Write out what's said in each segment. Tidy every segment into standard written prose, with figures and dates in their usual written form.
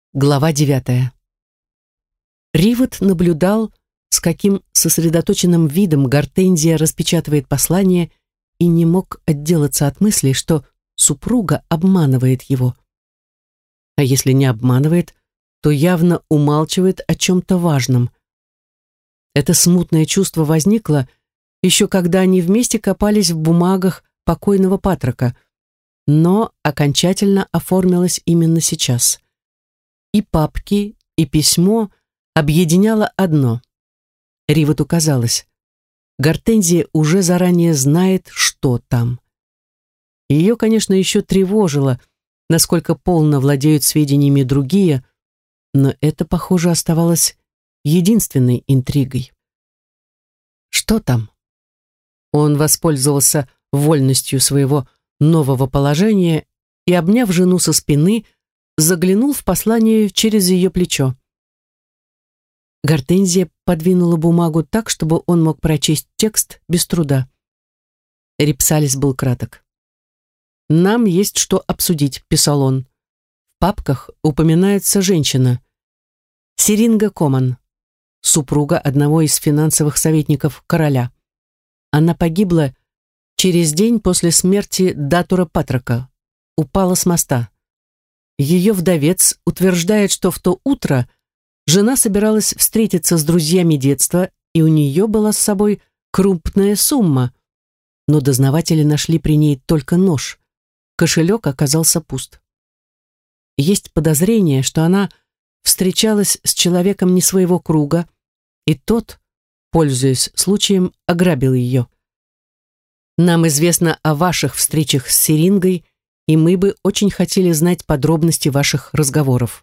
Глава 9. Ривет наблюдал, с каким сосредоточенным видом Гортензия распечатывает послание, и не мог отделаться от мысли, что супруга обманывает его. А если не обманывает, то явно умалчивает о чем-то важном. Это смутное чувство возникло еще когда они вместе копались в бумагах покойного Патрока, но окончательно оформилось именно сейчас. И папки, и письмо объединяло одно. Ривету казалось, Гортензия уже заранее знает, что там. Ее, конечно, еще тревожило, насколько полно владеют сведениями другие, но это, похоже, оставалось единственной интригой. Что там? Он воспользовался вольностью своего нового положения и, обняв жену со спины, заглянул в послание через ее плечо. Гортензия подвинула бумагу так, чтобы он мог прочесть текст без труда. Рипсалис был краток. «Нам есть что обсудить», — писал он. В папках упоминается женщина. Сиринга Коман, супруга одного из финансовых советников короля. Она погибла через день после смерти Датура Патрока, упала с моста. Ее вдовец утверждает, что в то утро жена собиралась встретиться с друзьями детства, и у нее была с собой крупная сумма, но дознаватели нашли при ней только нож. Кошелек оказался пуст. Есть подозрение, что она встречалась с человеком не своего круга, и тот, пользуясь случаем, ограбил ее. Нам известно о ваших встречах с Сирингой, и мы бы очень хотели знать подробности ваших разговоров.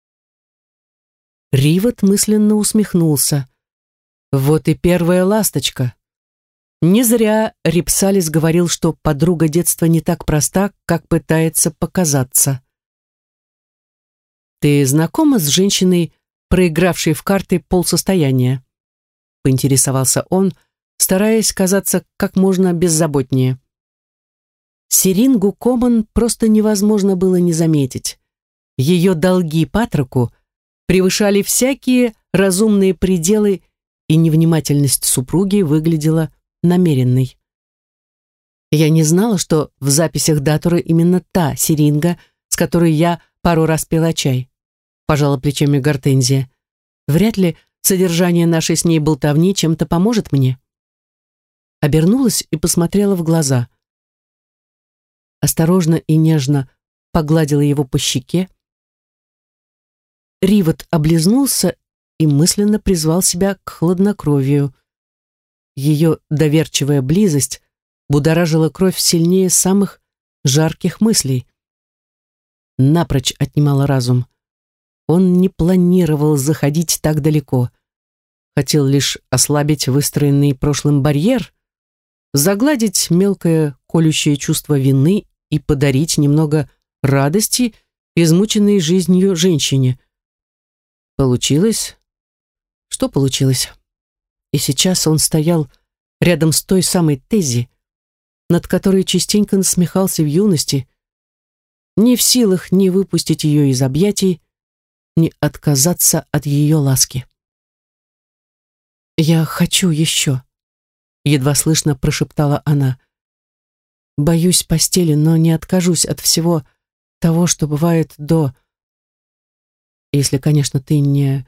Ривет мысленно усмехнулся. Вот и первая ласточка. Не зря Рипсалис говорил, что подруга детства не так проста, как пытается показаться. «Ты знакома с женщиной, проигравшей в карты полсостояния?» — поинтересовался он, стараясь казаться как можно беззаботнее. Сирингу Коман просто невозможно было не заметить. Ее долги Патроку превышали всякие разумные пределы, и невнимательность супруги выглядела намеренной. Я не знала, что в записях Датура именно та Сиринга, с которой я пару раз пила чай, пожала плечами Гортензия. Вряд ли содержание нашей с ней болтовни чем-то поможет мне. Обернулась и посмотрела в глаза. Осторожно и нежно погладила его по щеке. Ривет облизнулся и мысленно призвал себя к хладнокровию. Ее доверчивая близость будоражила кровь сильнее самых жарких мыслей. Напрочь отнимала разум. Он не планировал заходить так далеко. Хотел лишь ослабить выстроенный прошлым барьер, загладить мелкое колющее чувство вины и подарить немного радости измученной жизнью женщине. Получилось? Что получилось? И сейчас он стоял рядом с той самой Тези, над которой частенько насмехался в юности, не в силах ни выпустить ее из объятий, ни отказаться от ее ласки. «Я хочу еще», — едва слышно прошептала она. «Боюсь постели, но не откажусь от всего того, что бывает до... Если, конечно, ты не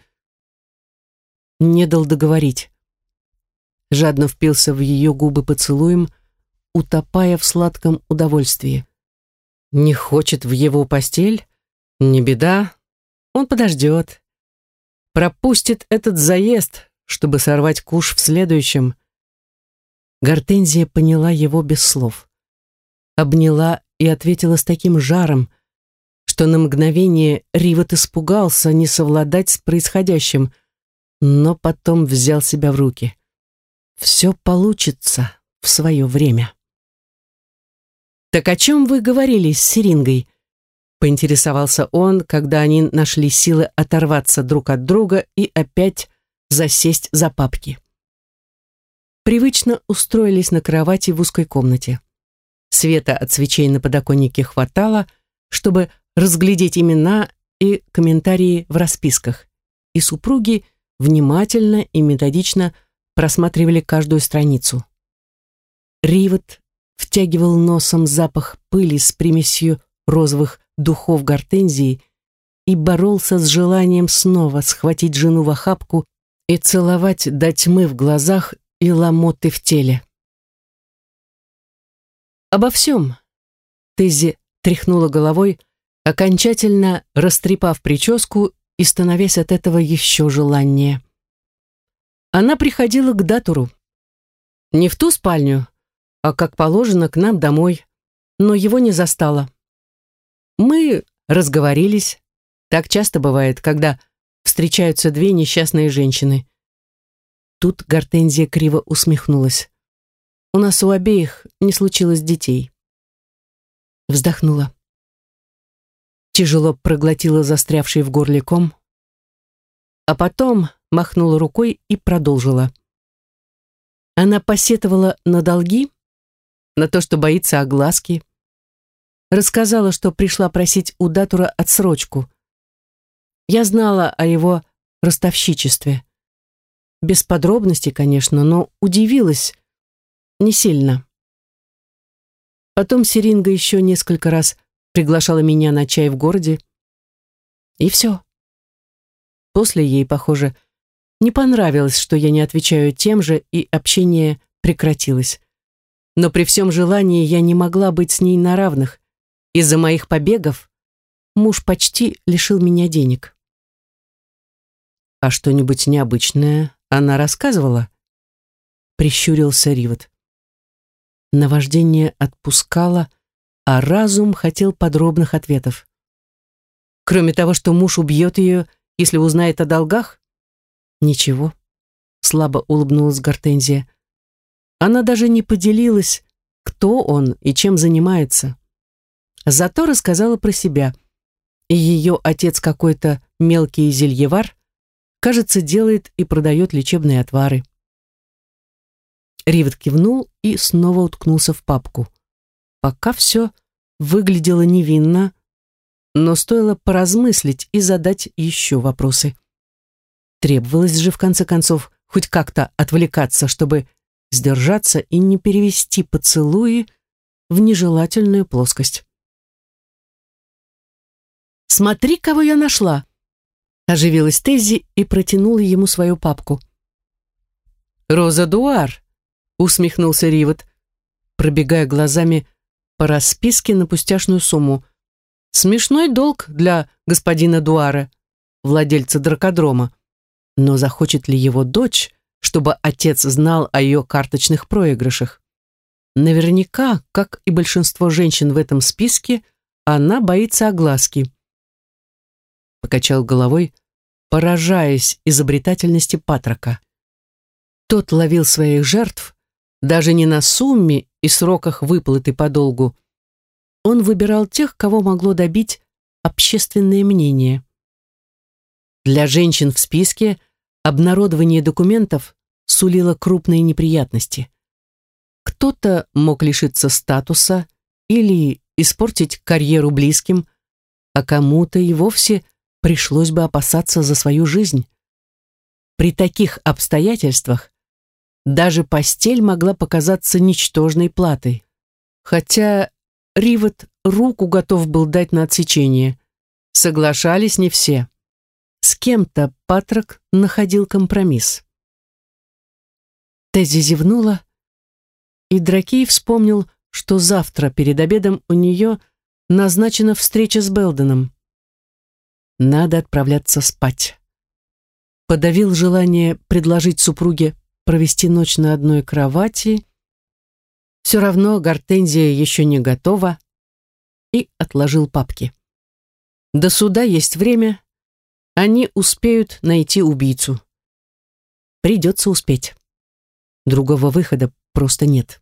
дал договорить». Жадно впился в ее губы поцелуем, утопая в сладком удовольствии. Не хочет в его постель? Не беда, он подождет. Пропустит этот заезд, чтобы сорвать куш в следующем. Гортензия поняла его без слов. Обняла и ответила с таким жаром, что на мгновение Ривет испугался не совладать с происходящим, но потом взял себя в руки. Все получится в свое время. «Так о чем вы говорили с Сирингой?» — поинтересовался он, когда они нашли силы оторваться друг от друга и опять засесть за папки. Привычно устроились на кровати в узкой комнате. Света от свечей на подоконнике хватало, чтобы разглядеть имена и комментарии в расписках, и супруги внимательно и методично просматривали каждую страницу. Ривет втягивал носом запах пыли с примесью розовых духов гортензии и боролся с желанием снова схватить жену в охапку и целовать до тьмы в глазах и ломоты в теле. Обо всем Теззи тряхнула головой, окончательно растрепав прическу и становясь от этого еще желаннее. Она приходила к Датуру. Не в ту спальню, а, как положено, к нам домой, но его не застала. Мы разговорились. Так часто бывает, когда встречаются две несчастные женщины. Тут Гортензия криво усмехнулась. У нас у обеих не случилось детей. Вздохнула. Тяжело проглотила застрявший в горле ком, а потом махнула рукой и продолжила. Она посетовала на долги, на то, что боится огласки. Рассказала, что пришла просить у Датура отсрочку. Я знала о его ростовщичестве. Без подробностей, конечно, но удивилась не сильно. Потом Серинга еще несколько раз приглашала меня на чай в городе. И все. После ей, похоже, не понравилось, что я не отвечаю тем же, и общение прекратилось. Но при всем желании я не могла быть с ней на равных. Из-за моих побегов муж почти лишил меня денег. «А что-нибудь необычное она рассказывала?» Прищурился Ривет. Наваждение отпускало, а разум хотел подробных ответов. Кроме того, что муж убьет ее, если узнает о долгах? Ничего, слабо улыбнулась Гортензия. Она даже не поделилась, кто он и чем занимается. Зато рассказала про себя. И ее отец какой-то мелкий зельевар, кажется, делает и продает лечебные отвары. Ривет кивнул и снова уткнулся в папку. Пока все выглядело невинно, но стоило поразмыслить и задать еще вопросы. Требовалось же, в конце концов, хоть как-то отвлекаться, чтобы сдержаться и не перевести поцелуи в нежелательную плоскость. «Смотри, кого я нашла!» Оживилась Теззи и протянула ему свою папку. «Роза Дуар!» усмехнулся Ривет, пробегая глазами по расписке на пустяшную сумму. «Смешной долг для господина Дуара, владельца дракодрома. Но захочет ли его дочь, чтобы отец знал о ее карточных проигрышах? Наверняка, как и большинство женщин в этом списке, она боится огласки». Покачал головой, поражаясь изобретательности Патрока. Тот ловил своих жертв даже не на сумме и сроках выплаты по долгу. Он выбирал тех, кого могло добить общественное мнение. Для женщин в списке обнародование документов сулило крупные неприятности. Кто-то мог лишиться статуса или испортить карьеру близким, а кому-то и вовсе пришлось бы опасаться за свою жизнь. При таких обстоятельствах даже постель могла показаться ничтожной платой. Хотя Ривет руку готов был дать на отсечение. Соглашались не все. С кем-то Патрок находил компромисс. Теззи зевнула, и Дракей вспомнил, что завтра перед обедом у нее назначена встреча с Белденом. Надо отправляться спать. Подавил желание предложить супруге провести ночь на одной кровати. Все равно Гортензия еще не готова. И отложил папки. До суда есть время. Они успеют найти убийцу. Придется успеть. Другого выхода просто нет.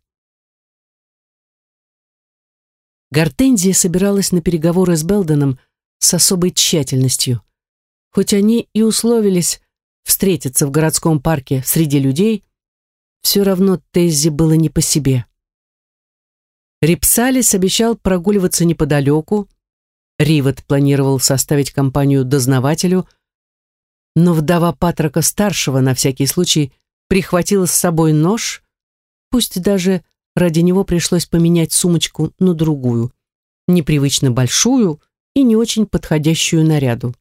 Гортензия собиралась на переговоры с Белденом с особой тщательностью. Хоть они и условились встретиться в городском парке среди людей, все равно Теззи было не по себе. Рипсалис обещал прогуливаться неподалеку, Ривет планировал составить компанию дознавателю, но вдова Патрока-старшего на всякий случай прихватила с собой нож, пусть даже ради него пришлось поменять сумочку на другую, непривычно большую и не очень подходящую наряду.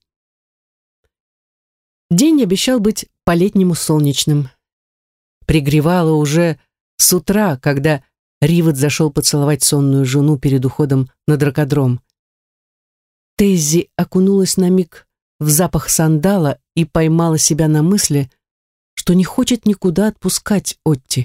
День обещал быть по-летнему солнечным. Пригревало уже с утра, когда Ривет зашел поцеловать сонную жену перед уходом на дракодром. Теззи окунулась на миг в запах сандала и поймала себя на мысли, что не хочет никуда отпускать Отти.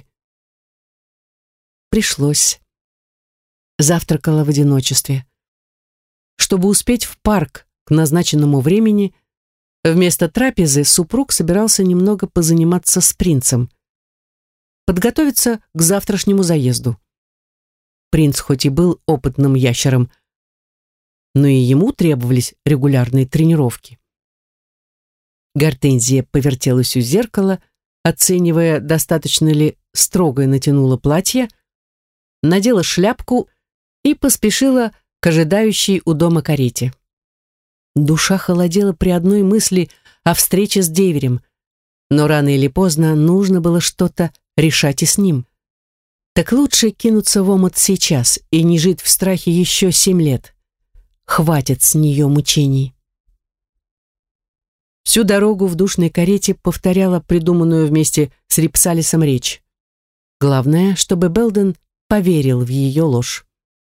Пришлось. Завтракала в одиночестве. Чтобы успеть в парк к назначенному времени, вместо трапезы супруг собирался немного позаниматься с принцем, подготовиться к завтрашнему заезду. Принц хоть и был опытным ящером, но и ему требовались регулярные тренировки. Гортензия повертелась у зеркала, оценивая, достаточно ли строгое натянуло платье, надела шляпку и поспешила к ожидающей у дома карете. Душа холодела при одной мысли о встрече с деверем, но рано или поздно нужно было что-то решать и с ним. Так лучше кинуться в омут сейчас и не жить в страхе еще 7 лет. Хватит с нее мучений. Всю дорогу в душной карете повторяла придуманную вместе с Рипсалисом речь. Главное, чтобы Белден поверил в ее ложь.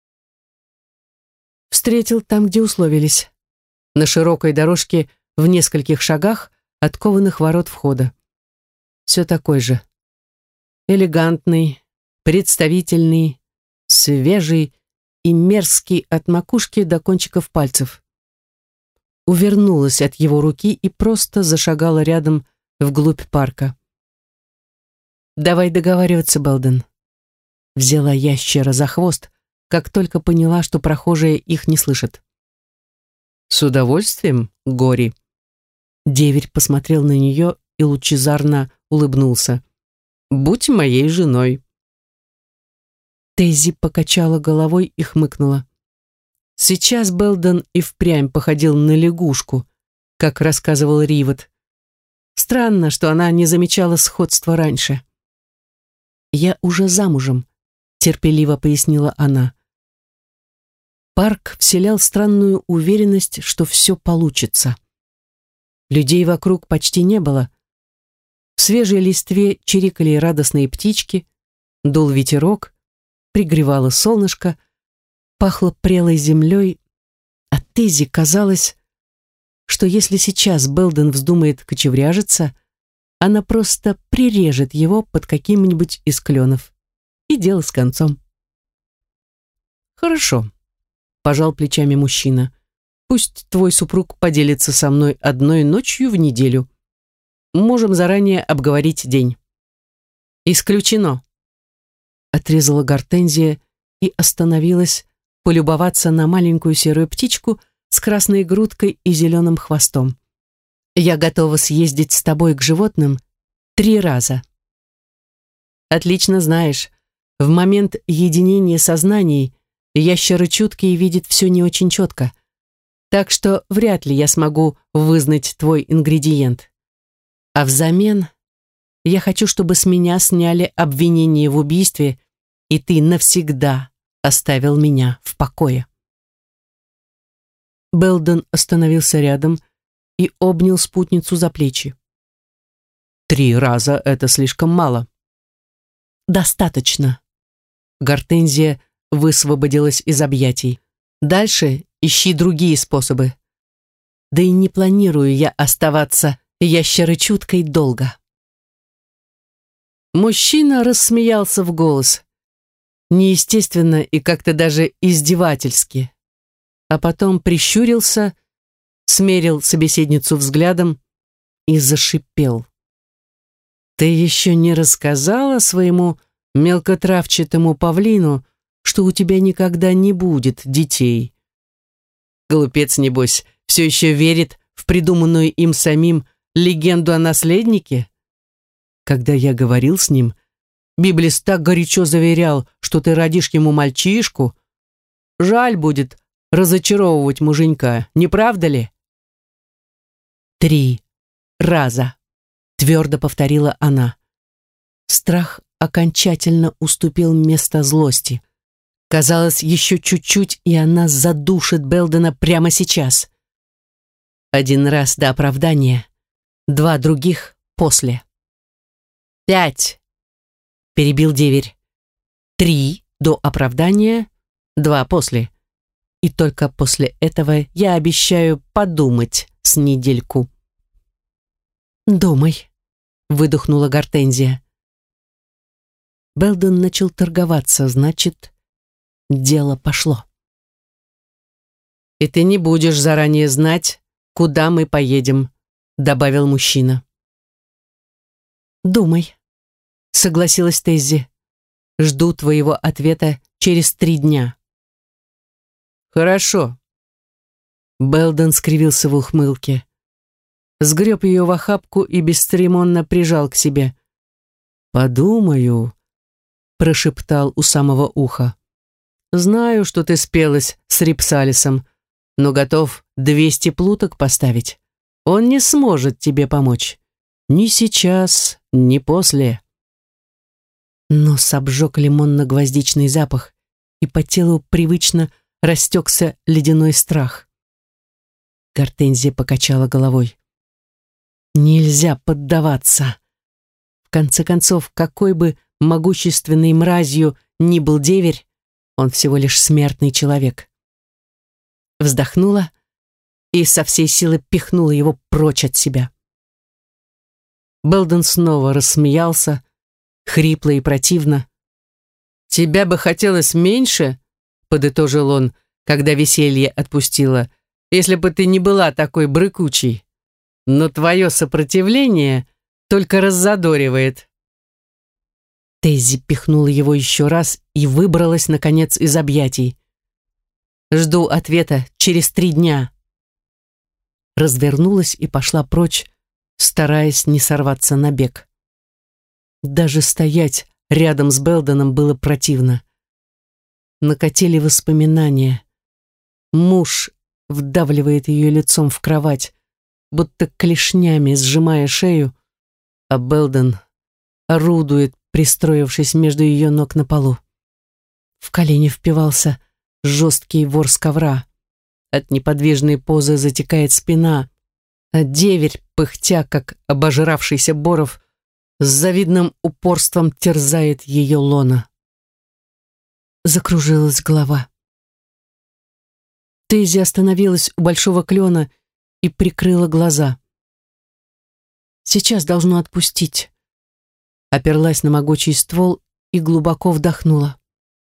Встретил там, где условились, на широкой дорожке в нескольких шагах от кованых ворот входа. Все такой же. Элегантный, представительный, свежий и мерзкий от макушки до кончиков пальцев. Увернулась от его руки и просто зашагала рядом вглубь парка. «Давай договариваться, Белден». Взяла ящера за хвост, как только поняла, что прохожие их не слышат. «С удовольствием, Гори». Деверь посмотрел на нее и лучезарно улыбнулся. «Будь моей женой». Теззи покачала головой и хмыкнула. Сейчас Белден и впрямь походил на лягушку, как рассказывал Ривет. Странно, что она не замечала сходства раньше. «Я уже замужем», — терпеливо пояснила она. Парк вселял странную уверенность, что все получится. Людей вокруг почти не было. В свежей листве чирикали радостные птички, дул ветерок, пригревало солнышко, пахло прелой землей, а Теззи казалось, что если сейчас Белден вздумает кочевряжиться, она просто прирежет его под каким-нибудь из кленов. И дело с концом. «Хорошо», — пожал плечами мужчина. «Пусть твой супруг поделится со мной одной ночью в неделю. Можем заранее обговорить день». «Исключено», — отрезала Гортензия и остановилась полюбоваться на маленькую серую птичку с красной грудкой и зеленым хвостом. «Я готова съездить с тобой к животным 3 раза». «Отлично знаешь, в момент единения сознаний ящеры чуткие видят все не очень четко, так что вряд ли я смогу вызнать твой ингредиент. А взамен я хочу, чтобы с меня сняли обвинение в убийстве, и ты навсегда оставил меня в покое». Белден остановился рядом и обнял спутницу за плечи. 3 раза — это слишком мало. «Достаточно». Гортензия высвободилась из объятий. «Дальше ищи другие способы. Да и не планирую я оставаться ящерочуткой долго». Мужчина рассмеялся в голос. Неестественно и как-то даже издевательски. А потом прищурился, смерил собеседницу взглядом и зашипел. «Ты еще не рассказала своему мелкотравчатому павлину, что у тебя никогда не будет детей?» Глупец, небось, все еще верит в придуманную им самим легенду о наследнике? Когда я говорил с ним, Библис так горячо заверял, что ты родишь ему мальчишку. Жаль будет разочаровывать муженька, не правда ли? 3 раза, твердо повторила она. Страх окончательно уступил место злости. Казалось, еще чуть-чуть, и она задушит Белдена прямо сейчас. 1 раз до оправдания, 2 других после. 5, перебил деверь. 3 до оправдания, 2 после. И только после этого я обещаю подумать с недельку. «Думай», — выдохнула Гортензия. Белден начал торговаться, значит, дело пошло. «И ты не будешь заранее знать, куда мы поедем», — добавил мужчина. «Думай», — согласилась Теззи. «Жду твоего ответа через 3 дня». «Хорошо». Белден скривился в ухмылке. Сгреб ее в охапку и бесцеремонно прижал к себе. «Подумаю», — прошептал у самого уха. «Знаю, что ты спелась с Рипсалисом, но готов 200 плуток поставить. Он не сможет тебе помочь. Ни сейчас, ни после». Нос обжег лимонно-гвоздичный запах, и по телу привычно растекся ледяной страх. Гортензия покачала головой. Нельзя поддаваться. В конце концов, какой бы могущественной мразью ни был деверь, он всего лишь смертный человек. Вздохнула и со всей силы пихнула его прочь от себя. Белден снова рассмеялся, хрипло и противно. «Тебя бы хотелось меньше?» — подытожил он, когда веселье отпустило, «если бы ты не была такой брыкучей. Но твое сопротивление только раззадоривает». Теззи пихнула его еще раз и выбралась, наконец, из объятий. «Жду ответа через 3 дня». Развернулась и пошла прочь, стараясь не сорваться на бег. Даже стоять рядом с Белденом было противно. Накатили воспоминания. Муж вдавливает ее лицом в кровать, будто клешнями сжимая шею, а Белден орудует, пристроившись между ее ног на полу. В колени впивался жесткий ворс ковра. От неподвижной позы затекает спина, а деверь, пыхтя, как обожравшийся боров, с завидным упорством терзает ее лона. Закружилась голова. Теззи остановилась у большого клена и прикрыла глаза. Сейчас должно отпустить. Оперлась на могучий ствол и глубоко вдохнула.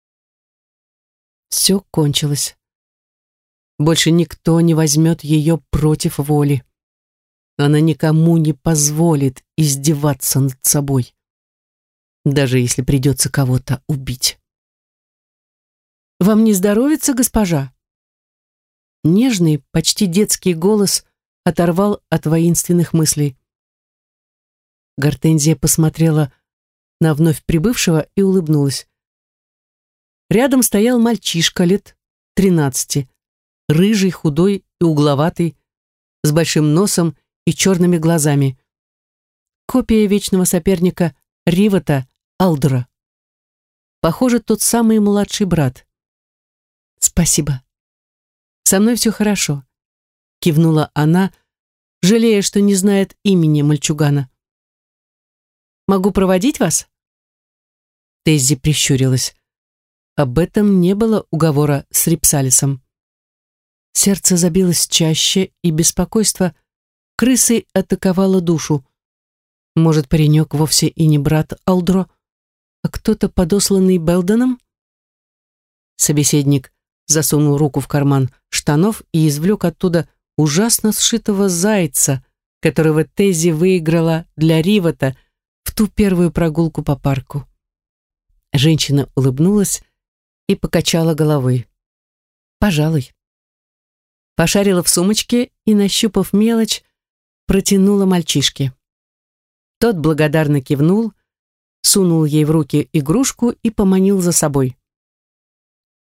Все кончилось. Больше никто не возьмет ее против воли. Она никому не позволит издеваться над собой, даже если придется кого-то убить. «Вам не здоровится, госпожа?» Нежный, почти детский голос оторвал от воинственных мыслей. Гортензия посмотрела на вновь прибывшего и улыбнулась. Рядом стоял мальчишка лет 13, рыжий, худой и угловатый, с большим носом и черными глазами. Копия вечного соперника Ривота Алдра. Похоже, тот самый младший брат. «Спасибо. Со мной все хорошо», — кивнула она, жалея, что не знает имени мальчугана. «Могу проводить вас?» Теззи прищурилась. Об этом не было уговора с Рипсалисом. Сердце забилось чаще, и беспокойство крысой атаковало душу. Может, паренек вовсе и не брат Алдро, а кто-то, подосланный Белденом? Собеседник засунул руку в карман штанов и извлек оттуда ужасно сшитого зайца, которого Теззи выиграла для Ривота в ту первую прогулку по парку. Женщина улыбнулась и покачала головой. «Пожалуй». Пошарила в сумочке и, нащупав мелочь, протянула мальчишке. Тот благодарно кивнул, сунул ей в руки игрушку и поманил за собой.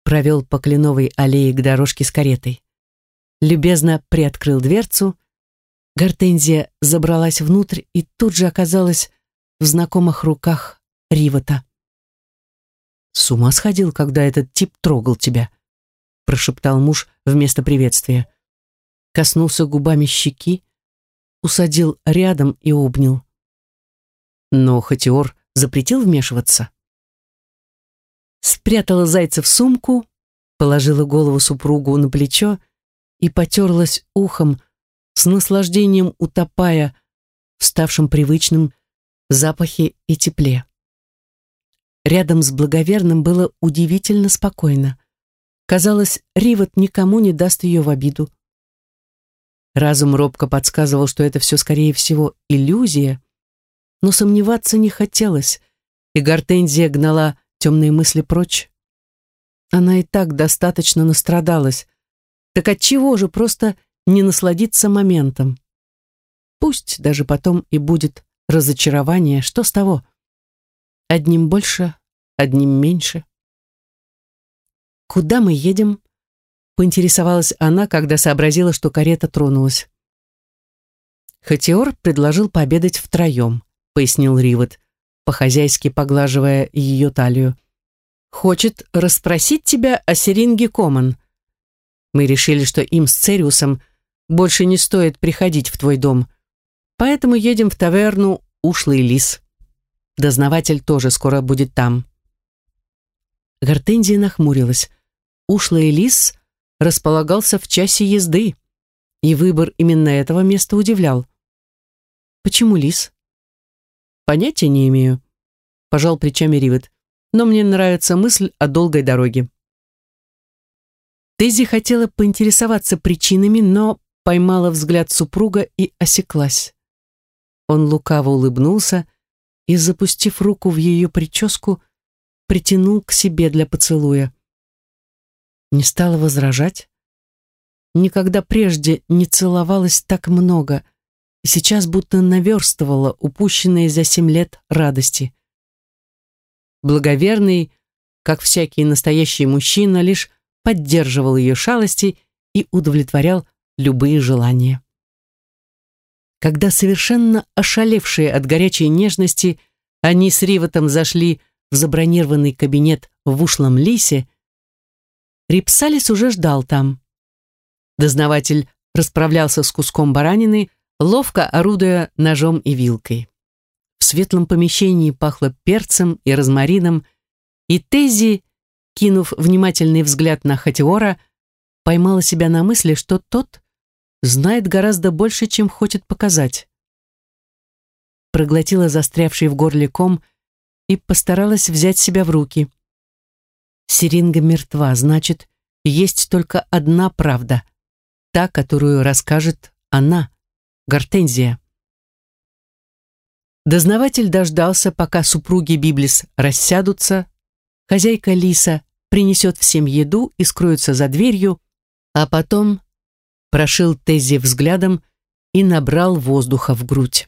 провел по кленовой аллее к дорожке с каретой. Любезно приоткрыл дверцу. Гортензия забралась внутрь и тут же оказалась в знакомых руках Ривота. «С ума сходил, когда этот тип трогал тебя», прошептал муж вместо приветствия. Коснулся губами щеки, усадил рядом и обнял. Но Хатиор запретил вмешиваться. Спрятала зайца в сумку, положила голову супругу на плечо и потерлась ухом, с наслаждением утопая в ставшем привычном запахе и тепле. Рядом с благоверным было удивительно спокойно. Казалось, Ривот никому не даст ее в обиду. Разум робко подсказывал, что это все, скорее всего, иллюзия, но сомневаться не хотелось, и Гортензия гнала темные мысли прочь. Она и так достаточно настрадалась, так отчего же просто не насладиться моментом? Пусть даже потом и будет разочарование, что с того? Одним больше, одним меньше. «Куда мы едем?» — поинтересовалась она, когда сообразила, что карета тронулась. «Хатиор предложил пообедать втроем», — пояснил Ривот, по-хозяйски поглаживая ее талию. «Хочет расспросить тебя о Серинге Коман. Мы решили, что им с Цериусом больше не стоит приходить в твой дом, поэтому едем в таверну «Ушлый лис». Дознаватель тоже скоро будет там». Гортензия нахмурилась. Ушлый лис располагался в часе езды, и выбор именно этого места удивлял. «Почему лис?» «Понятия не имею», — пожал плечами Ривот, «но мне нравится мысль о долгой дороге». Теззи хотела поинтересоваться причинами, но поймала взгляд супруга и осеклась. Он лукаво улыбнулся и, запустив руку в ее прическу, притянул к себе для поцелуя. Не стала возражать. Никогда прежде не целовалась так много, и сейчас будто наверстывала упущенные за 7 лет радости. Благоверный, как всякий настоящий мужчина, лишь поддерживал ее шалости и удовлетворял любые желания. Когда совершенно ошалевшие от горячей нежности они с Ривотом зашли в забронированный кабинет в Ушлом лисе, Рипсалис уже ждал там. Дознаватель расправлялся с куском баранины, ловко орудуя ножом и вилкой. В светлом помещении пахло перцем и розмарином, и Теззи, кинув внимательный взгляд на Хатиора, поймала себя на мысли, что тот знает гораздо больше, чем хочет показать. Проглотила застрявший в горле ком и постаралась взять себя в руки. Серинга мертва, значит, есть только одна правда, та, которую расскажет она, Гортензия. Дознаватель дождался, пока супруги Библис рассядутся, хозяйка лиса принесет всем еду и скроется за дверью, а потом прошил Теззи взглядом и набрал воздуха в грудь.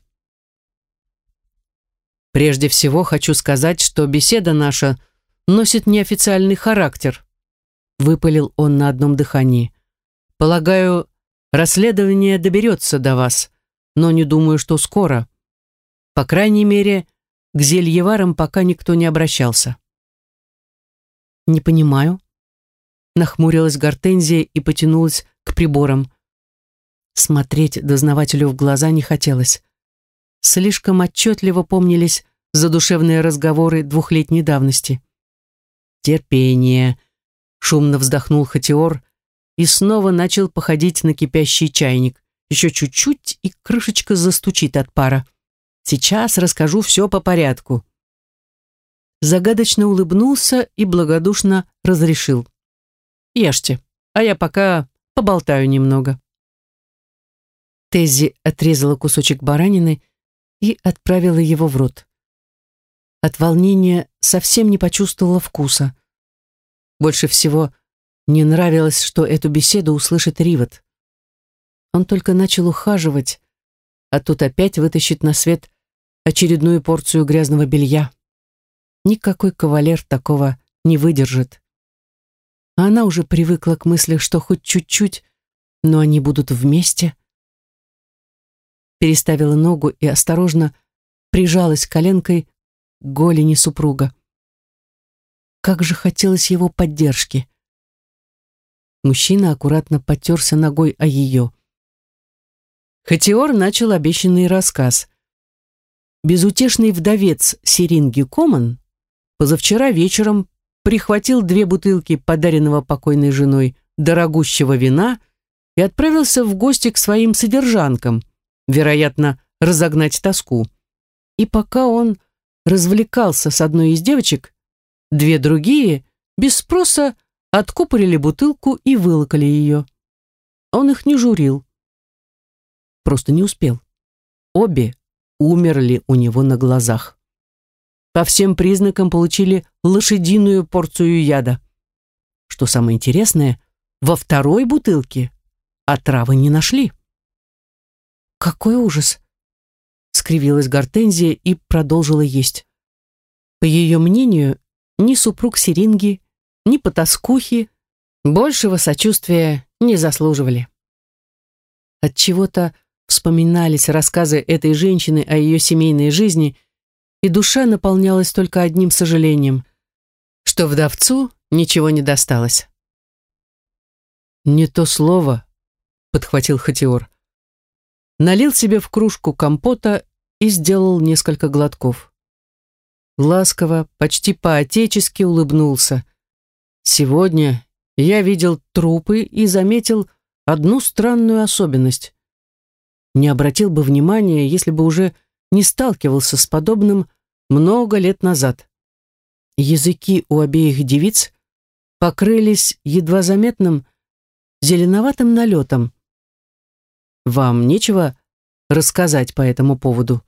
«Прежде всего хочу сказать, что беседа наша носит неофициальный характер», выпалил он на одном дыхании. «Полагаю, расследование доберется до вас, но не думаю, что скоро. По крайней мере, к зельеварам пока никто не обращался». «Не понимаю», — нахмурилась Гортензия и потянулась к приборам. Смотреть дознавателю в глаза не хотелось. Слишком отчетливо помнились задушевные разговоры 2-летней давности. «Терпение», — шумно вздохнул Хатиор и снова начал походить на кипящий чайник. Еще чуть-чуть, и крышечка застучит от пара. «Сейчас расскажу все по порядку». Загадочно улыбнулся и благодушно разрешил. «Ешьте, а я пока поболтаю немного». Теззи отрезала кусочек баранины и отправила его в рот. От волнения совсем не почувствовала вкуса. Больше всего не нравилось, что эту беседу услышит Ривот. Он только начал ухаживать, а тут опять вытащит на свет очередную порцию грязного белья. Никакой кавалер такого не выдержит. А она уже привыкла к мысли, что хоть чуть-чуть, но они будут вместе. Переставила ногу и осторожно прижалась коленкой к голени супруга. Как же хотелось его поддержки. Мужчина аккуратно потерся ногой о ее. Хатиор начал обещанный рассказ. Безутешный вдовец Серинги Коман позавчера вечером прихватил 2 бутылки подаренного покойной женой дорогущего вина и отправился в гости к своим содержанкам, вероятно, разогнать тоску. И пока он развлекался с одной из девочек, 2 другие без спроса откупорили бутылку и вылокали ее. Он их не журил. Просто не успел. Обе умерли у него на глазах. По всем признакам получили лошадиную порцию яда. Что самое интересное, во второй бутылке отравы не нашли. «Какой ужас!» — скривилась Гортензия и продолжила есть. По ее мнению, ни супруг Серинги, ни потаскухи большего сочувствия не заслуживали. Отчего-то вспоминались рассказы этой женщины о ее семейной жизни, и душа наполнялась только одним сожалением, что вдовцу ничего не досталось. «Не то слово», — подхватил Хатиор. Налил себе в кружку компота и сделал несколько глотков. Ласково, почти по-отечески улыбнулся. «Сегодня я видел трупы и заметил одну странную особенность. Не обратил бы внимания, если бы уже не сталкивался с подобным много лет назад. Языки у обеих девиц покрылись едва заметным зеленоватым налетом. Вам нечего рассказать по этому поводу?»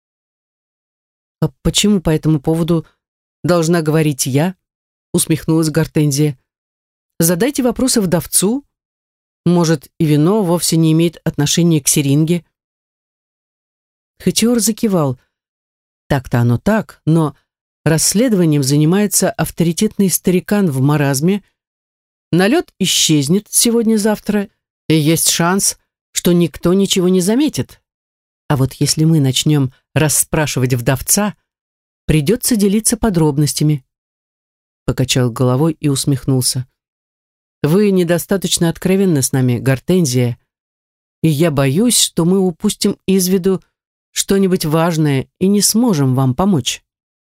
«А почему по этому поводу должна говорить я?» усмехнулась Гортензия. «Задайте вопросы вдовцу. Может, и вино вовсе не имеет отношения к Серинге?» Хатиор закивал. Так-то оно так, но расследованием занимается авторитетный старикан в маразме. Налет исчезнет сегодня-завтра, и есть шанс, что никто ничего не заметит. А вот если мы начнем расспрашивать вдовца, придется делиться подробностями. Покачал головой и усмехнулся. Вы недостаточно откровенны с нами, Гортензия, и я боюсь, что мы упустим из виду что-нибудь важное и не сможем вам помочь.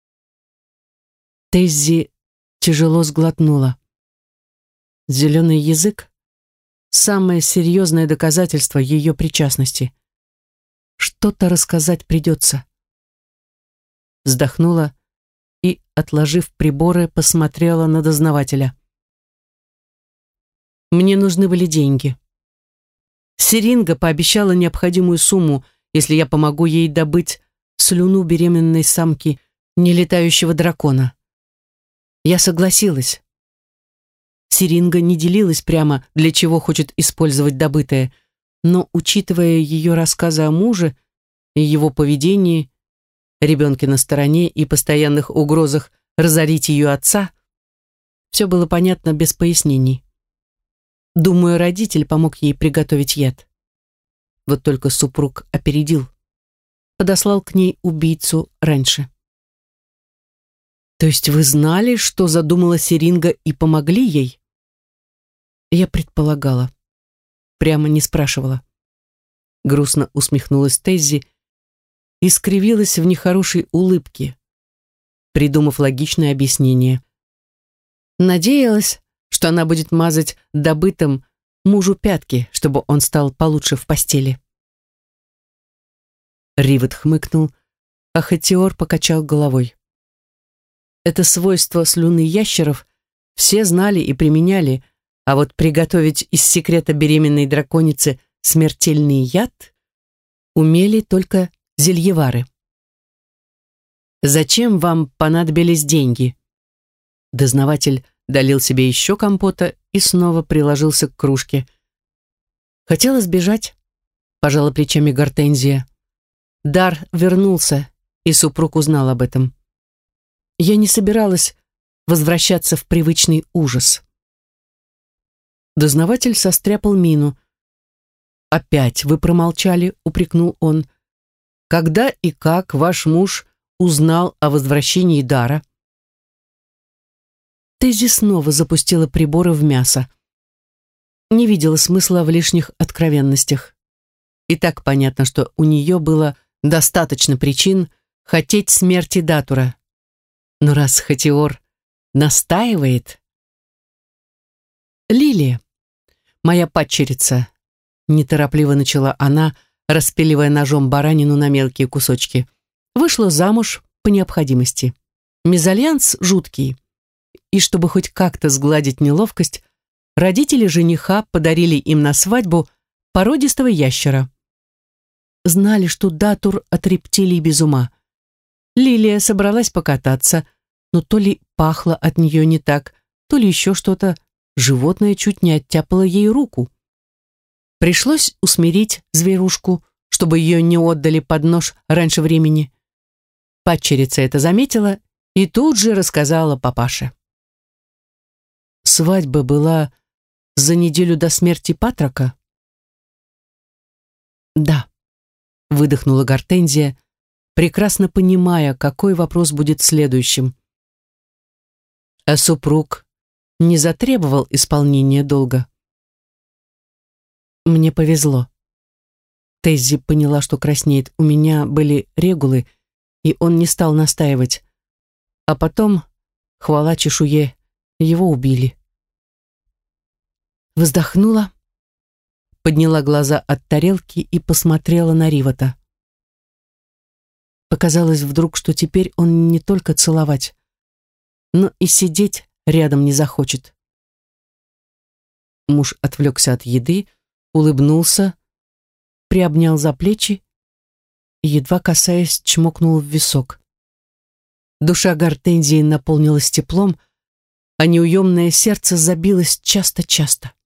Теззи тяжело сглотнула. Зеленый язык — самое серьезное доказательство ее причастности. Что-то рассказать придется. Вздохнула и, отложив приборы, посмотрела на дознавателя. Мне нужны были деньги. Серинга пообещала необходимую сумму, если я помогу ей добыть слюну беременной самки нелетающего дракона. Я согласилась. Серинга не делилась прямо, для чего хочет использовать добытое, но, учитывая ее рассказы о муже и его поведении, ребенке на стороне и постоянных угрозах разорить ее отца, все было понятно без пояснений. Думаю, родитель помог ей приготовить яд. Вот только супруг опередил. Подослал к ней убийцу раньше. То есть вы знали, что задумала Серинга, и помогли ей? Я предполагала. Прямо не спрашивала. Грустно усмехнулась Теззи и скривилась в нехорошей улыбке, придумав логичное объяснение. Надеялась, что она будет мазать добытым мужу пятки, чтобы он стал получше в постели. Ривет хмыкнул, а Хатиор покачал головой. Это свойство слюны ящеров все знали и применяли, а вот приготовить из секрета беременной драконицы смертельный яд умели только зельевары. «Зачем вам понадобились деньги?» Дознаватель долил себе еще компота и снова приложился к кружке. «Хотела сбежать», — пожала плечами Гортензия. Дар вернулся, и супруг узнал об этом. Я не собиралась возвращаться в привычный ужас. Дознаватель состряпал мину. «Опять вы промолчали», — упрекнул он. «Когда и как ваш муж узнал о возвращении дара?» Теззи снова запустила приборы в мясо. Не видела смысла в лишних откровенностях. И так понятно, что у нее было достаточно причин хотеть смерти Датура. Но раз Хатиор настаивает... «Лилия, моя падчерица», — неторопливо начала она, распиливая ножом баранину на мелкие кусочки, вышла замуж по необходимости. Мезальянс жуткий. И чтобы хоть как-то сгладить неловкость, родители жениха подарили им на свадьбу породистого ящера. Знали, что Датур от рептилий без ума. Лилия собралась покататься, но то ли пахло от нее не так, то ли еще что-то. Животное чуть не оттяпало ей руку. Пришлось усмирить зверушку, чтобы ее не отдали под нож раньше времени. Падчерица это заметила и тут же рассказала папаше. Свадьба была за неделю до смерти Патрока? Да, выдохнула Гортензия, прекрасно понимая, какой вопрос будет следующим. А супруг не затребовал исполнения долга. Мне повезло. Теззи поняла, что краснеет. У меня были регулы, и он не стал настаивать. А потом, хвала чешуе, его убили. Вздохнула, подняла глаза от тарелки и посмотрела на Ривата. Показалось вдруг, что теперь он не только целовать, но и сидеть рядом не захочет. Муж отвлекся от еды, улыбнулся, приобнял за плечи и, едва касаясь, чмокнул в висок. Душа Гортензии наполнилась теплом, а неуемное сердце забилось часто-часто.